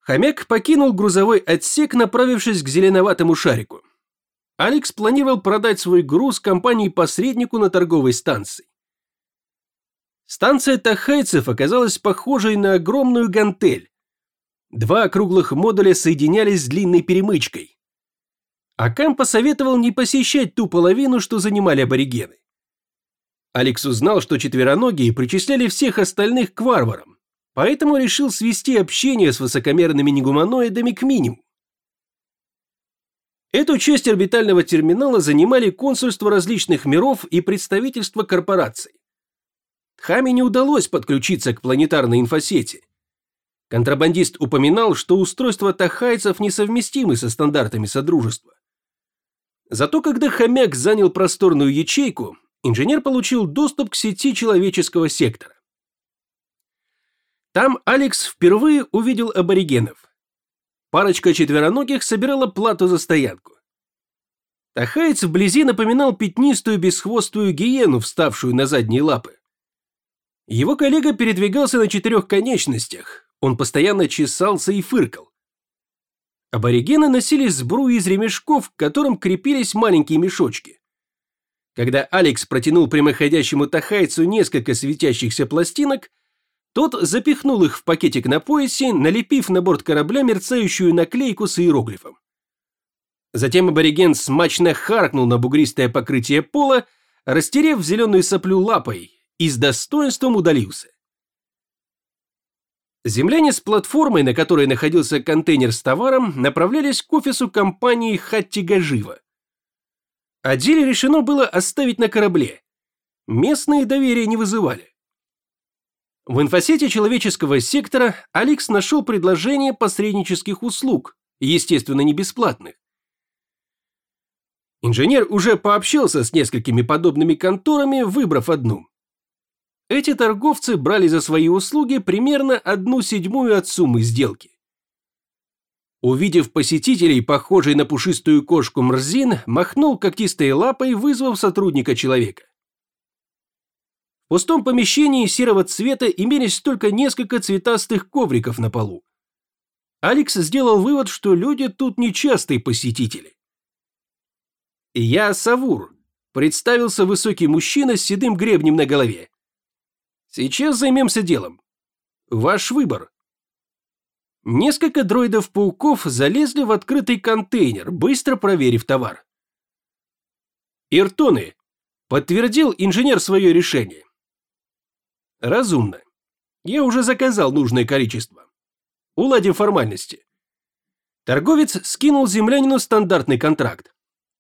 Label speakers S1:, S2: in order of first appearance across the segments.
S1: Хомяк покинул грузовой отсек, направившись к зеленоватому шарику. Алекс планировал продать свой груз компании-посреднику на торговой станции. Станция тахайцев оказалась похожей на огромную гантель. 2 округлых модуля соединялись с длинной перемычкой. Акам посоветовал не посещать ту половину, что занимали аборигены. Алекс узнал, что четвероногие причисляли всех остальных к варварам, поэтому решил свести общение с высокомерными негуманоидами к минимуму. Эту часть орбитального терминала занимали консульства различных миров и представительства корпораций. Тхаме не удалось подключиться к планетарной инфосети. Контрабандист упоминал, что устройства тахайцев несовместимы со стандартами Содружества. Зато когда хомяк занял просторную ячейку, инженер получил доступ к сети человеческого сектора. Там Алекс впервые увидел аборигенов. Парочка четвероногих собирала плату за стоянку. Тахаец вблизи напоминал пятнистую бесхвостую гиену, вставшую на задние лапы. Его коллега передвигался на 4 конечностях, он постоянно чесался и фыркал. Аборигены носили сбрую из ремешков, к которым крепились маленькие мешочки. Когда Алекс протянул прямоходящему тахайцу несколько светящихся пластинок, тот запихнул их в пакетик на поясе, налепив на борт корабля мерцающую наклейку с иероглифом. Затем абориген смачно харкнул на бугристое покрытие пола, растерев зеленую соплю лапой, и с достоинством удалился. Земляне с платформой, на которой находился контейнер с товаром, направлялись к офису компании Хаттигажива. А деле решено было оставить на корабле. Местные доверия не вызывали. В инфосете человеческого сектора Алекс нашел предложение посреднических услуг, естественно, не бесплатных. Инженер уже пообщался с несколькими подобными конторами, выбрав одну. Эти торговцы брали за свои услуги примерно 1/7 от суммы сделки. Увидев посетителей, похожий на пушистую кошку Мрзин, махнул когтистой лапой, вызвав сотрудника человека. В пустом помещении серого цвета имелись только несколько цветастых ковриков на полу. Алекс сделал вывод, что люди тут нечастые посетители. «Я Савур», – представился высокий мужчина с седым гребнем на голове. «Сейчас займемся делом. Ваш выбор». Несколько дроидов-пауков залезли в открытый контейнер, быстро проверив товар. «Иртоны», – подтвердил инженер свое решение. «Разумно. Я уже заказал нужное количество. Уладим формальности». Торговец скинул землянину стандартный контракт.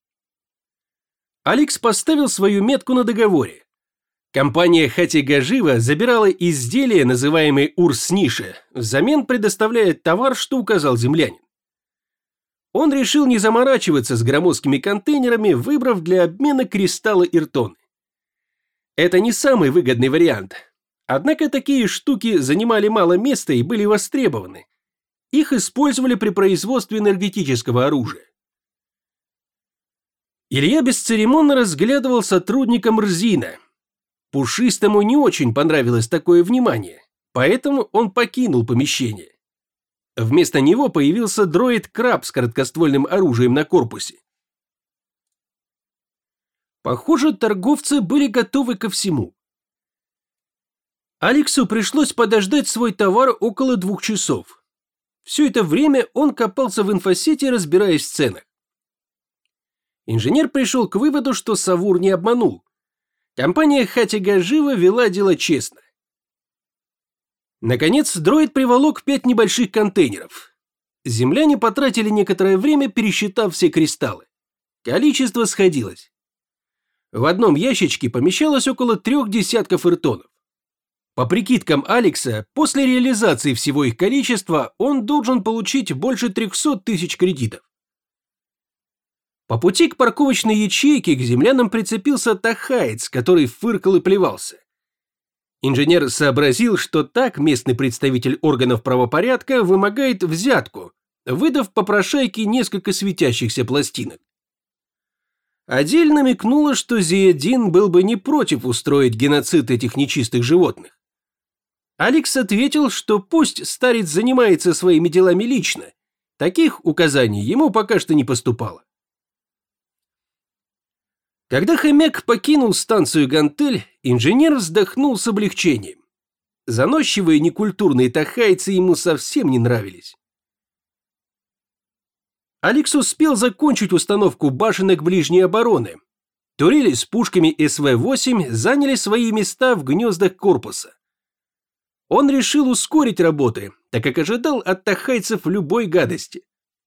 S1: Алекс поставил свою метку на договоре. Компания Хаттигажива забирала изделия, называемые Урс-Ниша, взамен предоставляя товар, что указал землянин. Он решил не заморачиваться с громоздкими контейнерами, выбрав для обмена кристаллы Иртоны. Это не самый выгодный вариант. Однако такие штуки занимали мало места и были востребованы. Их использовали при производстве энергетического оружия. Илья бесцеремонно разглядывал сотрудника Мрзина. Пушистому не очень понравилось такое внимание, поэтому он покинул помещение. Вместо него появился дроид-краб с короткоствольным оружием на корпусе. Похоже, торговцы были готовы ко всему. Алексу пришлось подождать свой товар около 2 часов. Все это время он копался в инфосете, разбираясь в ценах. Инженер пришел к выводу, что Савур не обманул. Компания Хаттигажива вела дело честно. Наконец, дроид приволок 5 небольших контейнеров. Земляне потратили некоторое время, пересчитав все кристаллы. Количество сходилось. В одном ящичке помещалось около 3 десятков иртонов. По прикидкам Алекса, после реализации всего их количества он должен получить больше 300 тысяч кредитов. По пути к парковочной ячейке к землянам прицепился тахаец, который фыркал и плевался. Инженер сообразил, что так местный представитель органов правопорядка вымогает взятку, выдав попрошайке несколько светящихся пластинок. Адель намекнула, что Зиедин был бы не против устроить геноцид этих нечистых животных. Алекс ответил, что пусть старец занимается своими делами лично. Таких указаний ему пока что не поступало. Когда хомяк покинул станцию Гантель, инженер вздохнул с облегчением. Заносчивые некультурные тахайцы ему совсем не нравились. Алекс успел закончить установку башенок ближней обороны. Турели с пушками СВ-8 заняли свои места в гнездах корпуса. Он решил ускорить работы, так как ожидал от тахайцев любой гадости.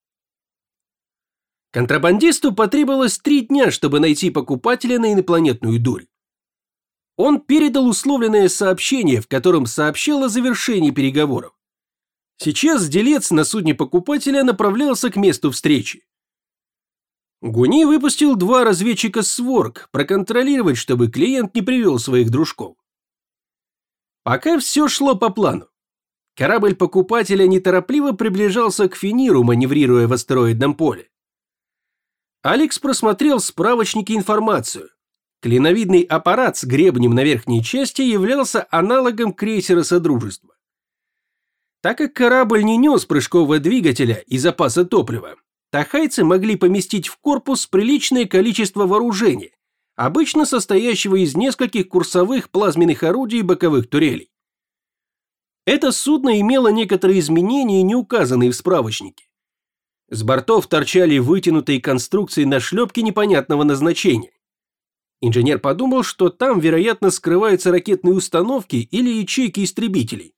S1: Контрабандисту потребовалось 3 дня, чтобы найти покупателя на инопланетную дурь. Он передал условленное сообщение, в котором сообщал о завершении переговоров. Сейчас делец на судне покупателя направлялся к месту встречи. Гуни выпустил 2 разведчика Сворг проконтролировать, чтобы клиент не привел своих дружков. Пока все шло по плану. Корабль покупателя неторопливо приближался к Фениру, маневрируя в астероидном поле. Алекс просмотрел в справочнике информацию. Клиновидный аппарат с гребнем на верхней части являлся аналогом крейсера Содружества. Так как корабль не нес прыжкового двигателя и запаса топлива, тахайцы могли поместить в корпус приличное количество вооружения, обычно состоящего из нескольких курсовых плазменных орудий и боковых турелей. Это судно имело некоторые изменения, не указанные в справочнике. С бортов торчали вытянутые конструкции на шлепке непонятного назначения. Инженер подумал, что там, вероятно, скрываются ракетные установки или ячейки истребителей.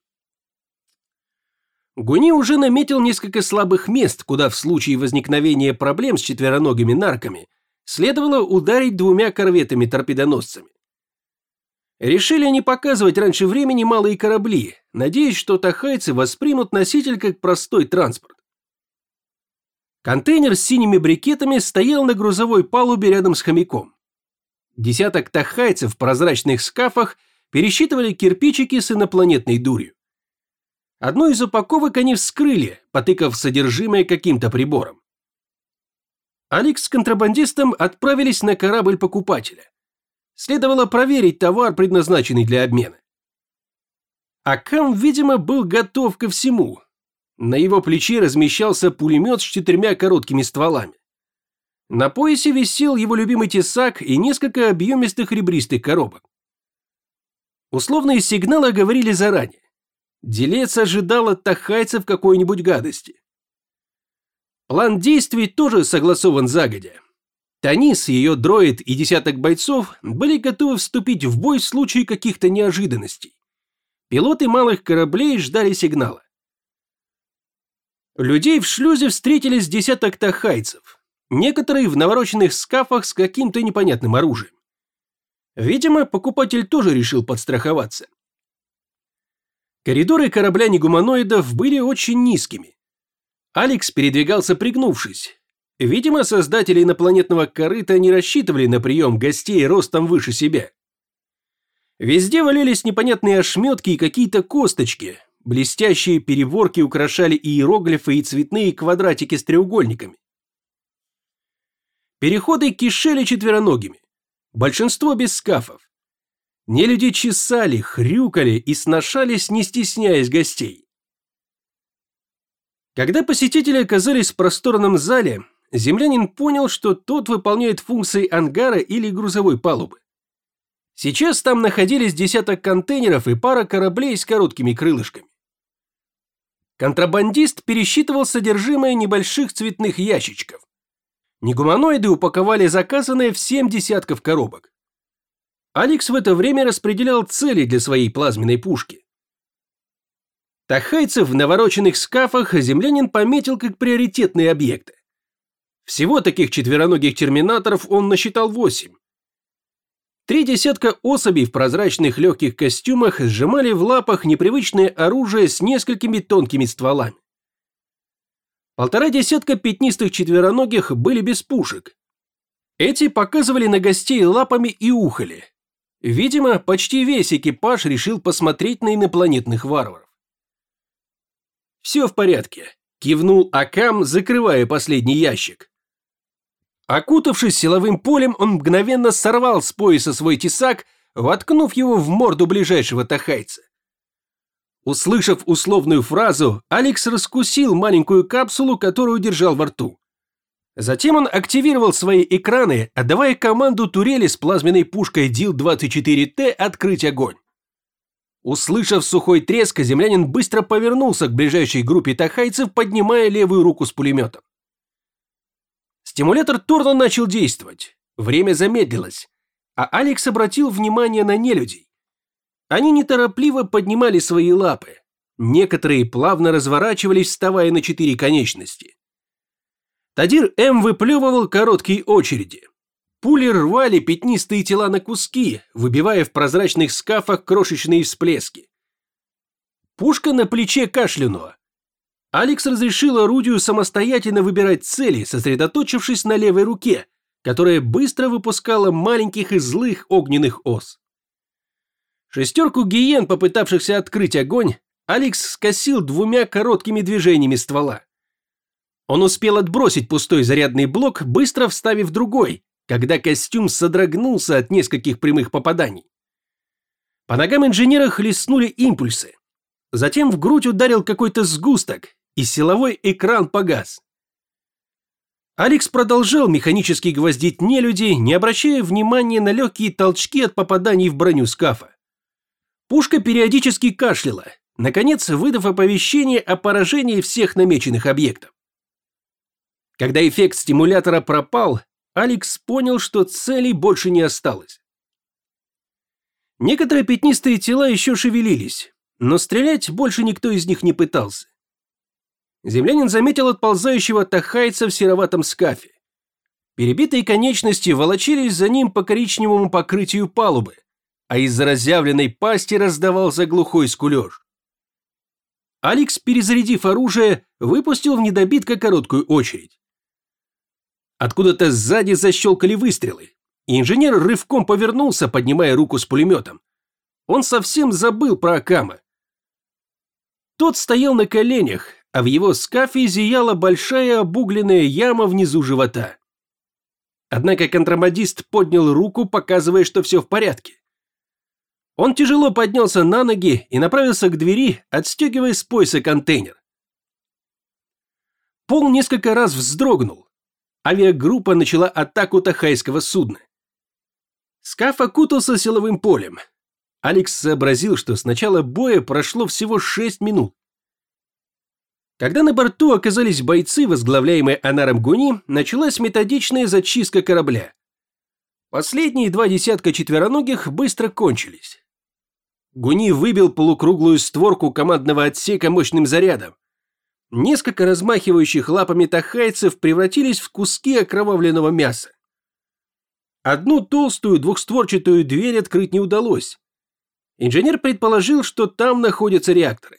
S1: Гуни уже наметил несколько слабых мест, куда в случае возникновения проблем с четвероногими нарками следовало ударить 2 корветами-торпедоносцами. Решили не показывать раньше времени малые корабли, надеясь, что тахайцы воспримут носитель как простой транспорт. Контейнер с синими брикетами стоял на грузовой палубе рядом с хомяком. Десяток тахайцев в прозрачных скафах пересчитывали кирпичики с инопланетной дурью. Одну из упаковок они вскрыли, потыкав содержимое каким-то прибором. Алекс с контрабандистом отправились на корабль покупателя. Следовало проверить товар, предназначенный для обмена. Акам, видимо, был готов ко всему. На его плече размещался пулемет с 4 короткими стволами. На поясе висел его любимый тесак и несколько объемистых ребристых коробок. Условные сигналы говорили заранее. Делец ожидал от тахайцев какой-нибудь гадости. План действий тоже согласован загодя. Танис, ее дроид и десяток бойцов были готовы вступить в бой в случае каких-то неожиданностей. Пилоты малых кораблей ждали сигнала. Людей в шлюзе встретились десяток тахайцев, некоторые в навороченных скафах с каким-то непонятным оружием. Видимо, покупатель тоже решил подстраховаться. Коридоры корабля негуманоидов были очень низкими. Алекс передвигался пригнувшись. Видимо, создатели инопланетного корыта не рассчитывали на прием гостей ростом выше себя. Везде валялись непонятные ошметки и какие-то косточки. Блестящие переборки украшали иероглифы и цветные квадратики с треугольниками. Переходы кишели четвероногими. Большинство без скафов. Нелюди чесали, хрюкали и сношались, не стесняясь гостей. Когда посетители оказались в просторном зале, землянин понял, что тот выполняет функции ангара или грузовой палубы. Сейчас там находились десяток контейнеров и пара кораблей с короткими крылышками. Контрабандист пересчитывал содержимое небольших цветных ящичков. Негуманоиды упаковали заказанное в 7 десятков коробок. Алекс в это время распределял цели для своей плазменной пушки. Тахайцев в навороченных скафах землянин пометил как приоритетные объекты. Всего таких четвероногих терминаторов он насчитал 8. 3 десятка особей в прозрачных легких костюмах сжимали в лапах непривычное оружие с несколькими тонкими стволами. 1,5 десятка пятнистых четвероногих были без пушек. Эти показывали на гостей лапами и ухали. Видимо, почти весь экипаж решил посмотреть на инопланетных варваров. «Все в порядке», – кивнул Акам, закрывая последний ящик. Окутавшись силовым полем, он мгновенно сорвал с пояса свой тесак, воткнув его в морду ближайшего тахайца. Услышав условную фразу, Алекс раскусил маленькую капсулу, которую держал во рту. Затем он активировал свои экраны, отдавая команду турели с плазменной пушкой ДИЛ-24Т открыть огонь. Услышав сухой треск, землянин быстро повернулся к ближайшей группе тахайцев, поднимая левую руку с пулеметом. Стимулятор Торна начал действовать. Время замедлилось, а Алекс обратил внимание на нелюдей. Они неторопливо поднимали свои лапы. Некоторые плавно разворачивались, вставая на 4 конечности. Тадир М выплевывал короткие очереди. Пули рвали пятнистые тела на куски, выбивая в прозрачных скафах крошечные всплески. Пушка на плече кашлянула. Алекс разрешил орудию самостоятельно выбирать цели, сосредоточившись на левой руке, которая быстро выпускала маленьких и злых огненных ос. Шестерку гиен, попытавшихся открыть огонь, Алекс скосил 2 короткими движениями ствола. Он успел отбросить пустой зарядный блок, быстро вставив другой, когда костюм содрогнулся от нескольких прямых попаданий. По ногам инженера хлестнули импульсы. Затем в грудь ударил какой-то сгусток, и силовой экран погас. Алекс продолжал механически гвоздить нелюдей, не обращая внимания на легкие толчки от попаданий в броню скафа. Пушка периодически кашляла, наконец выдав оповещение о поражении всех намеченных объектов. Когда эффект стимулятора пропал, Алекс понял, что целей больше не осталось. Некоторые пятнистые тела еще шевелились, но стрелять больше никто из них не пытался. Землянин заметил отползающего тахайца в сероватом скафе. Перебитые конечности волочились за ним по коричневому покрытию палубы, а из-за разъявленной пасти раздавался глухой скулеж. Алекс, перезарядив оружие, выпустил в недобитка короткую очередь. Откуда-то сзади защелкали выстрелы, и инженер рывком повернулся, поднимая руку с пулеметом. Он совсем забыл про Акама. Тот стоял на коленях, а в его скафе зияла большая обугленная яма внизу живота. Однако контрабандист поднял руку, показывая, что все в порядке. Он тяжело поднялся на ноги и направился к двери, отстегивая с пояса контейнер. Пол несколько раз вздрогнул. Авиагруппа начала атаку тахайского судна. Скаф окутался силовым полем. Алекс сообразил, что с начала боя прошло всего 6 минут. Когда на борту оказались бойцы, возглавляемые Анаром Гуни, началась методичная зачистка корабля. Последние 2 десятка четвероногих быстро кончились. Гуни выбил полукруглую створку командного отсека мощным зарядом. Несколько размахивающих лапами тахайцев превратились в куски окровавленного мяса. Одну толстую двухстворчатую дверь открыть не удалось. Инженер предположил, что там находятся реакторы.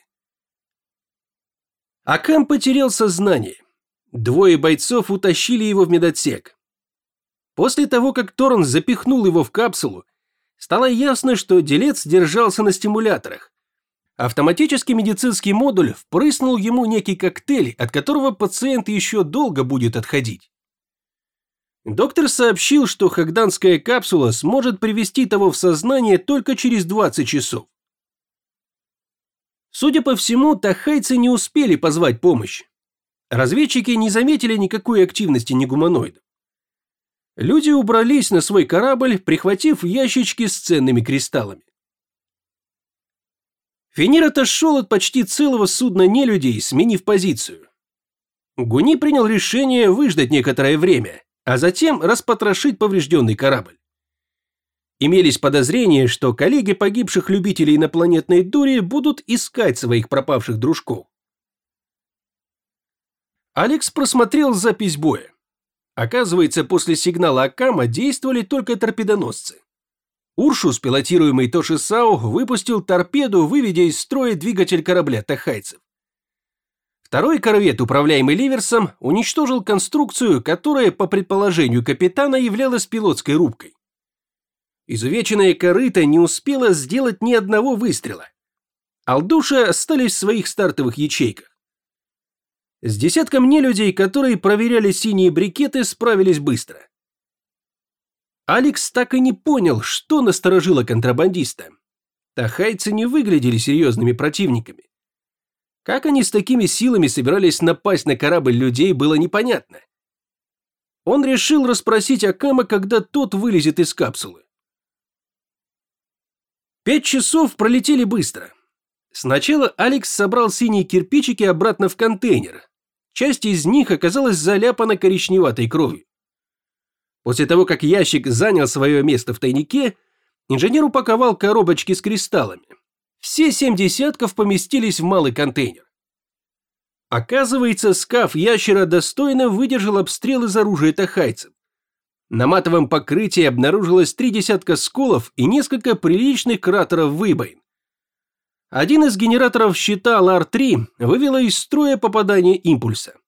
S1: Акам потерял сознание. 2 бойцов утащили его в медотсек. После того, как Торн запихнул его в капсулу, стало ясно, что делец держался на стимуляторах. Автоматический медицинский модуль впрыснул ему некий коктейль, от которого пациент еще долго будет отходить. Доктор сообщил, что хагданская капсула сможет привести того в сознание только через 20 часов. Судя по всему, тахайцы не успели позвать помощь. Разведчики не заметили никакой активности негуманоидов. Люди убрались на свой корабль, прихватив ящички с ценными кристаллами. Фенир отошел от почти целого судна нелюдей, сменив позицию. Гуни принял решение выждать некоторое время, а затем распотрошить поврежденный корабль. Имелись подозрения, что коллеги погибших любителей инопланетной дури будут искать своих пропавших дружков. Алекс просмотрел запись боя. Оказывается, после сигнала Акама действовали только торпедоносцы. Уршус, пилотируемый Тошисау, выпустил торпеду, выведя из строя двигатель корабля тахайцев. Второй корвет, управляемый Ливерсом, уничтожил конструкцию, которая, по предположению капитана, являлась пилотской рубкой. Изувеченная корыто не успела сделать ни одного выстрела. Алдуши остались в своих стартовых ячейках. С десятком нелюдей, которые проверяли синие брикеты, справились быстро. Алекс так и не понял, что насторожило контрабандиста. Тахайцы не выглядели серьезными противниками. Как они с такими силами собирались напасть на корабль людей, было непонятно. Он решил расспросить Акама, когда тот вылезет из капсулы. 5 часов пролетели быстро. Сначала Алекс собрал синие кирпичики обратно в контейнер. Часть из них оказалась заляпана коричневатой кровью. После того, как ящик занял свое место в тайнике, инженер упаковал коробочки с кристаллами. Все 7 десятков поместились в малый контейнер. Оказывается, скаф ящера достойно выдержал обстрел из оружия тахайцев. На матовом покрытии обнаружилось 3 десятка сколов и несколько приличных кратеров выбоин. Один из генераторов щита ЛАР-3 вывело из строя попадание импульса.